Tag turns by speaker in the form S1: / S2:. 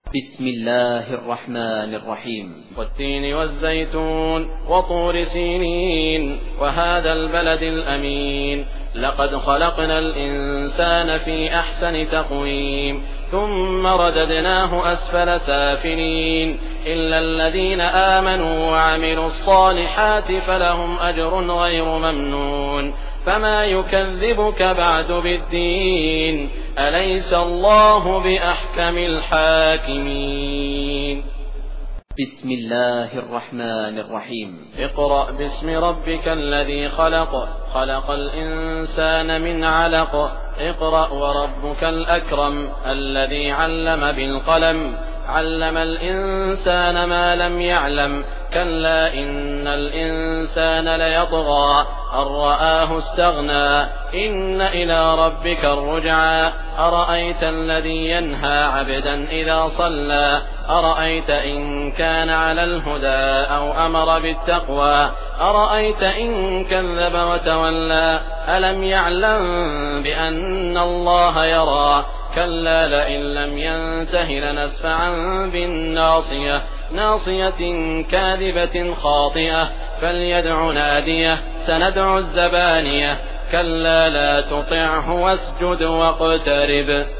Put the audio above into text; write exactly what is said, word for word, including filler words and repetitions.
S1: بسم الله الرحمن الرحيم.
S2: والتين والزيتون وطور سينين وهذا البلد الأمين لقد خلقنا الإنسان في أحسن تقويم ثم رددناه أسفل سافلين إلا الذين آمنوا وعملوا الصالحات فلهم أجر غير ممنون فما يكذبك بعد بالدين أليس الله بأحكم الحاكمين.
S1: بسم الله الرحمن الرحيم.
S2: اقرأ باسم ربك الذي خلق خلق الإنسان من علق اقرأ وربك الأكرم الذي علم بالقلم علم الإنسان ما لم يعلم كلا إن الإنسان ليطغى أن رآه استغنى إن إلى ربك الرجعى أرأيت الذي ينهى عبدا إذا صلى أرأيت إن كان على الهدى أو أمر بالتقوى أرأيت إن كذب وتولى ألم يعلم بأن الله يرى كلا لئن لم ينته لنسفعا بالناصية ناصية كاذبة خاطئة فليدع ناديه سندع الزبانية كلا لا تطعه واسجد واقترب.